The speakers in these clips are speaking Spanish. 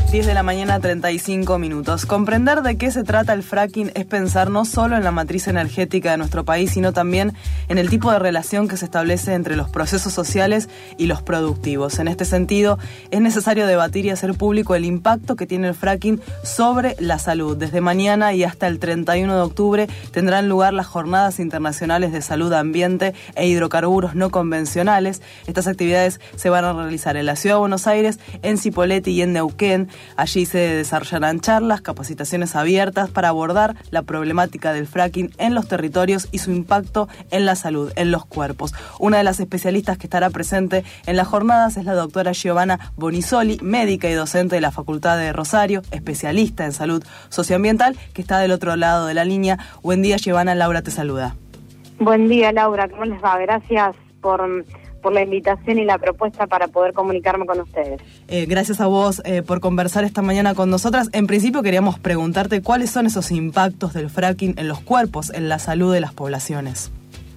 10 de la mañana, 35 minutos. Comprender de qué se trata el fracking es pensar no solo en la matriz energética de nuestro país, sino también en el tipo de relación que se establece entre los procesos sociales y los productivos. En este sentido, es necesario debatir y hacer público el impacto que tiene el fracking sobre la salud. Desde mañana y hasta el 31 de octubre tendrán lugar las Jornadas Internacionales de Salud, Ambiente e Hidrocarburos No Convencionales. Estas actividades se van a realizar en la Ciudad de Buenos Aires, en Cipolletti y en Neuquén. Allí se desarrollarán charlas, capacitaciones abiertas para abordar la problemática del fracking en los territorios y su impacto en la salud, en los cuerpos. Una de las especialistas que estará presente en las jornadas es la doctora Giovanna Bonisoli, médica y docente de la Facultad de Rosario, especialista en salud socioambiental, que está del otro lado de la línea. Buen día, Giovanna. Laura te saluda. Buen día, Laura. ¿Cómo les va? Gracias por la invitación y la propuesta para poder comunicarme con ustedes. Gracias a vos por conversar esta mañana con nosotras. En principio queríamos preguntarte cuáles son esos impactos del fracking en los cuerpos, en la salud de las poblaciones.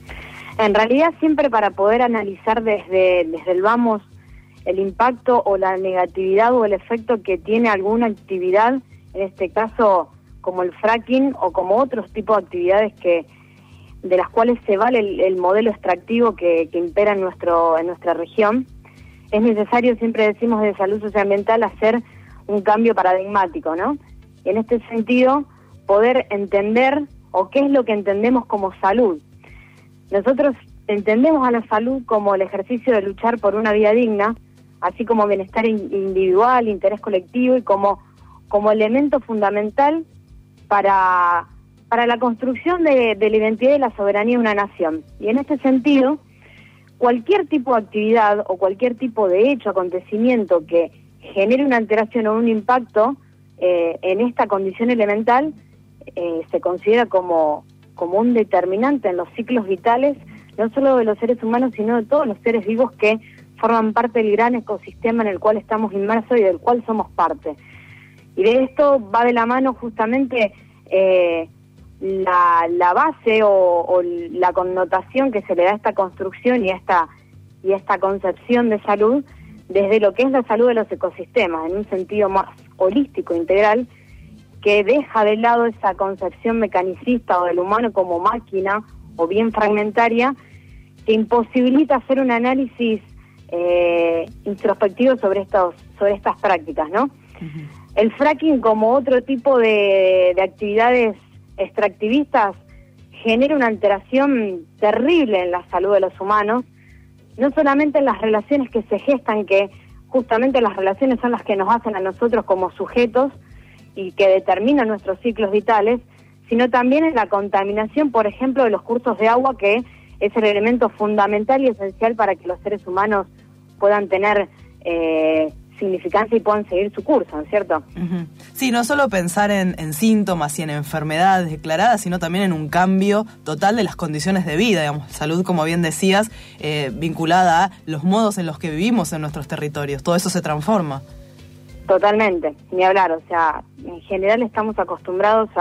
En realidad, siempre para poder analizar desde el vamos el impacto o la negatividad o el efecto que tiene alguna actividad, en este caso como el fracking o como otros tipos de actividades de las cuales se vale el modelo extractivo que impera en nuestra región, es necesario, siempre decimos de salud socioambiental, hacer un cambio paradigmático, ¿no? En este sentido, poder entender o qué es lo que entendemos como salud. Nosotros entendemos a la salud como el ejercicio de luchar por una vida digna, así como bienestar individual, interés colectivo y como elemento fundamental para la construcción de la identidad y la soberanía de una nación. Y en este sentido, cualquier tipo de actividad o cualquier tipo de hecho, acontecimiento que genere una alteración o un impacto en esta condición elemental, se considera como un determinante en los ciclos vitales, no solo de los seres humanos, sino de todos los seres vivos que forman parte del gran ecosistema en el cual estamos inmersos y del cual somos parte. Y de esto va de la mano justamente la base o la connotación que se le da a esta construcción y a esta concepción de salud desde lo que es la salud de los ecosistemas, en un sentido más holístico, integral, que deja de lado esa concepción mecanicista o del humano como máquina o bien fragmentaria, que imposibilita hacer un análisis introspectivo sobre estas prácticas, ¿no? Uh-huh. El fracking, como otro tipo de actividades extractivistas, genera una alteración terrible en la salud de los humanos, no solamente en las relaciones que se gestan, que justamente las relaciones son las que nos hacen a nosotros como sujetos y que determinan nuestros ciclos vitales, sino también en la contaminación, por ejemplo, de los cursos de agua, que es el elemento fundamental y esencial para que los seres humanos puedan tener significancia y puedan seguir su curso, ¿no es cierto? Uh-huh. Sí, no solo pensar en síntomas y en enfermedades declaradas, sino también en un cambio total de las condiciones de vida, digamos, salud, como bien decías, vinculada a los modos en los que vivimos en nuestros territorios. Todo eso se transforma. Totalmente, ni hablar. O sea, en general estamos acostumbrados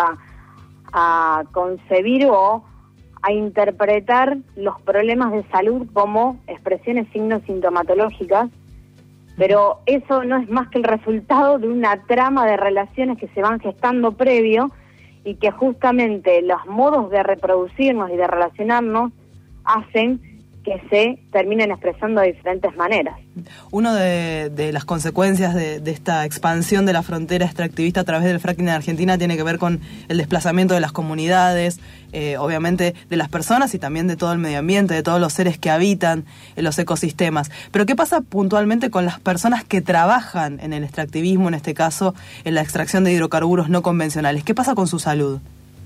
a concebir o a interpretar los problemas de salud como expresiones, signos sintomatológicas, pero eso no es más que el resultado de una trama de relaciones que se van gestando previo y que justamente los modos de reproducirnos y de relacionarnos hacen que se terminen expresando de diferentes maneras. Una de las consecuencias de esta expansión de la frontera extractivista a través del fracking en Argentina tiene que ver con el desplazamiento de las comunidades, obviamente de las personas y también de todo el medio ambiente, de todos los seres que habitan en los ecosistemas. Pero ¿qué pasa puntualmente con las personas que trabajan en el extractivismo, en este caso en la extracción de hidrocarburos no convencionales? ¿Qué pasa con su salud?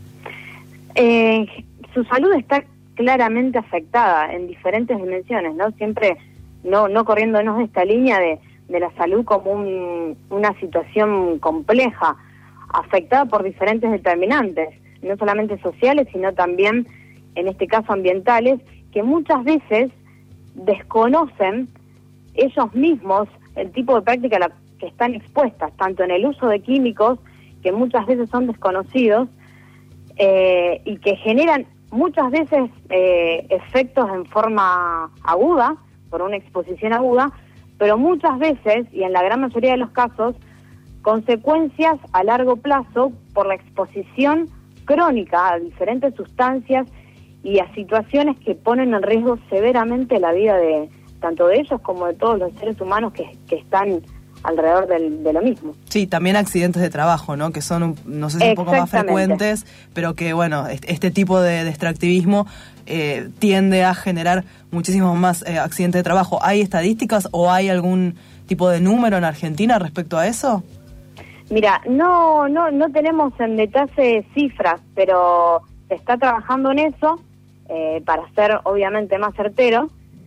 Su salud está claramente afectada en diferentes dimensiones, ¿no? Siempre no corriéndonos de esta línea de la salud como una situación compleja, afectada por diferentes determinantes, no solamente sociales, sino también, en este caso, ambientales, que muchas veces desconocen ellos mismos el tipo de práctica a la que están expuestas, tanto en el uso de químicos, que muchas veces son desconocidos, y que generan muchas veces efectos en forma aguda, por una exposición aguda, pero muchas veces, y en la gran mayoría de los casos, consecuencias a largo plazo por la exposición crónica a diferentes sustancias y a situaciones que ponen en riesgo severamente la vida de tanto de ellos como de todos los seres humanos que están alrededor de lo mismo. Sí, también accidentes de trabajo, ¿no? Que son, no sé si un poco más frecuentes, pero que, bueno, este tipo de extractivismo tiende a generar muchísimos más accidentes de trabajo. ¿Hay estadísticas o hay algún tipo de número en Argentina respecto a eso? Mira, no tenemos en detalle cifras, pero se está trabajando en eso para ser obviamente más certero,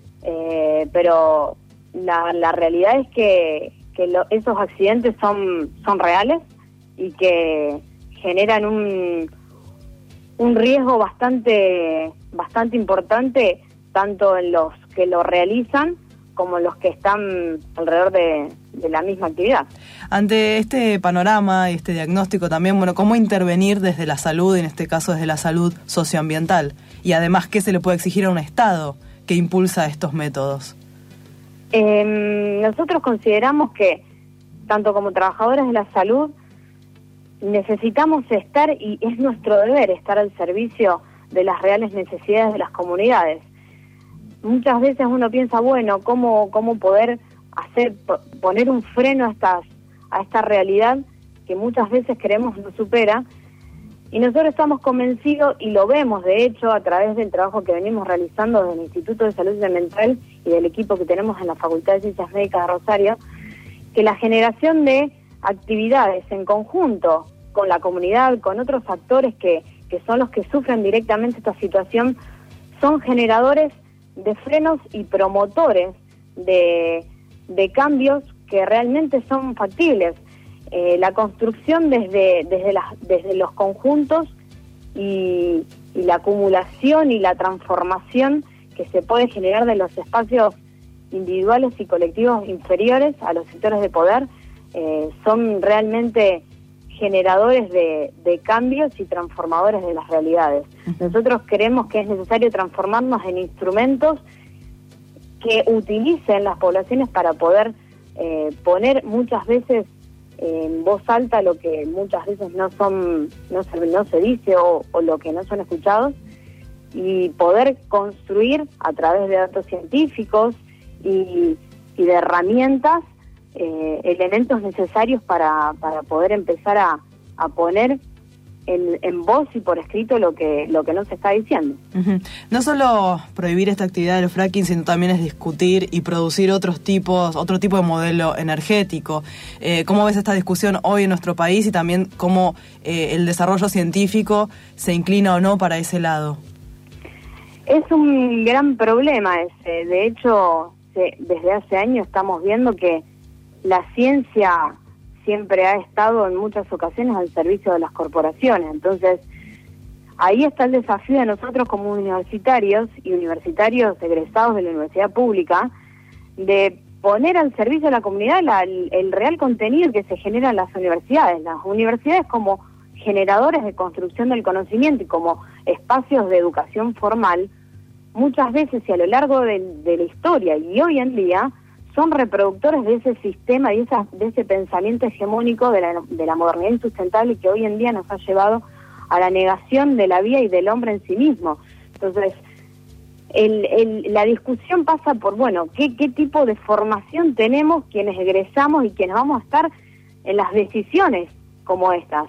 pero la realidad es que esos accidentes son reales y que generan un riesgo bastante importante tanto en los que lo realizan como en los que están alrededor de la misma actividad. Ante este panorama y este diagnóstico también, bueno, ¿cómo intervenir desde la salud, en este caso desde la salud socioambiental? Y además, ¿qué se le puede exigir a un Estado que impulsa estos métodos? Nosotros consideramos que, tanto como trabajadores de la salud, necesitamos estar, y es nuestro deber estar al servicio de las reales necesidades de las comunidades. Muchas veces uno piensa, bueno, ¿cómo poder poner un freno a esta realidad que muchas veces creemos no supera? Y nosotros estamos convencidos, y lo vemos de hecho a través del trabajo que venimos realizando desde el Instituto de Salud Mental y del equipo que tenemos en la Facultad de Ciencias Médicas de Rosario, que la generación de actividades en conjunto con la comunidad, con otros actores que son los que sufren directamente esta situación, son generadores de frenos y promotores de cambios que realmente son factibles. La construcción desde los conjuntos y la acumulación y la transformación que se puede generar de los espacios individuales y colectivos inferiores a los sectores de poder son realmente generadores de cambios y transformadores de las realidades. Nosotros creemos que es necesario transformarnos en instrumentos que utilicen las poblaciones para poder poner muchas veces en voz alta lo que muchas veces no se dice o lo que no son escuchados, y poder construir a través de datos científicos y de herramientas elementos necesarios para poder empezar a poner en voz y por escrito lo que no se está diciendo. Uh-huh. No solo prohibir esta actividad del fracking, sino también es discutir y producir otro tipo de modelo energético. ¿Cómo ves esta discusión hoy en nuestro país y también cómo el desarrollo científico se inclina o no para ese lado? Es un gran problema ese. De hecho, desde hace años estamos viendo que la ciencia siempre ha estado en muchas ocasiones al servicio de las corporaciones. Entonces, ahí está el desafío de nosotros como universitarios y universitarios egresados de la universidad pública, de poner al servicio de la comunidad el real contenido que se genera en las universidades. Las universidades como generadores de construcción del conocimiento y como espacios de educación formal, muchas veces y a lo largo de la historia y hoy en día, son reproductores de ese sistema y de ese pensamiento hegemónico de la modernidad insustentable que hoy en día nos ha llevado a la negación de la vida y del hombre en sí mismo. Entonces, la discusión pasa por, bueno, ¿qué tipo de formación tenemos quienes egresamos y quienes vamos a estar en las decisiones como estas?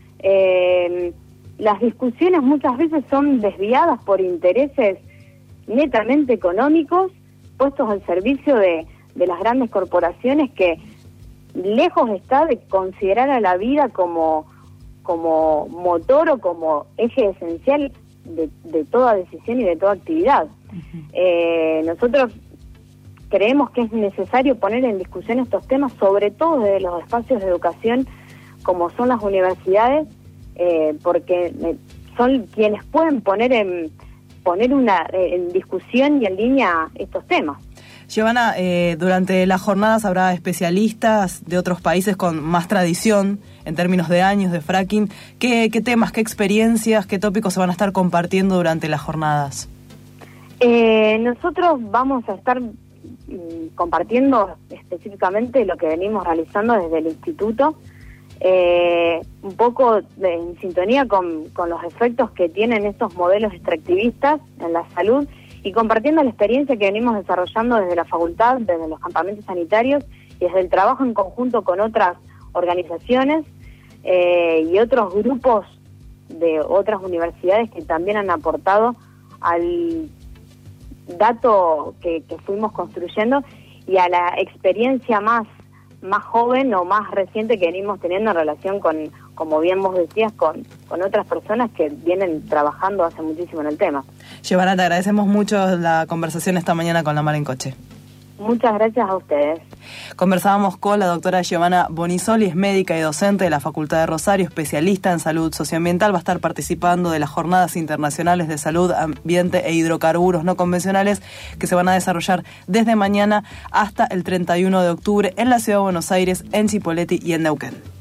Las discusiones muchas veces son desviadas por intereses netamente económicos puestos al servicio de las grandes corporaciones, que lejos está de considerar a la vida como motor o como eje esencial de toda decisión y de toda actividad. Uh-huh. Nosotros creemos que es necesario poner en discusión estos temas, sobre todo desde los espacios de educación como son las universidades, porque son quienes pueden poner en discusión y en línea estos temas. Giovanna, durante las jornadas habrá especialistas de otros países con más tradición en términos de años de fracking. ¿Qué temas, qué experiencias, qué tópicos se van a estar compartiendo durante las jornadas? Nosotros vamos a estar compartiendo específicamente lo que venimos realizando desde el instituto, un poco en sintonía con los efectos que tienen estos modelos extractivistas en la salud y compartiendo la experiencia que venimos desarrollando desde la facultad, desde los campamentos sanitarios y desde el trabajo en conjunto con otras organizaciones y otros grupos de otras universidades que también han aportado al dato que fuimos construyendo y a la experiencia más joven o más reciente que venimos teniendo en relación con, como bien vos decías, con otras personas que vienen trabajando hace muchísimo en el tema. Giovanna, te agradecemos mucho la conversación esta mañana con La Mar en Coche. Muchas gracias a ustedes. Conversábamos con la doctora Giovanna Bonisoli, es médica y docente de la Facultad de Rosario, especialista en salud socioambiental. Va a estar participando de las Jornadas Internacionales de Salud, Ambiente e Hidrocarburos No Convencionales que se van a desarrollar desde mañana hasta el 31 de octubre en la Ciudad de Buenos Aires, en Chipoleti y en Neuquén.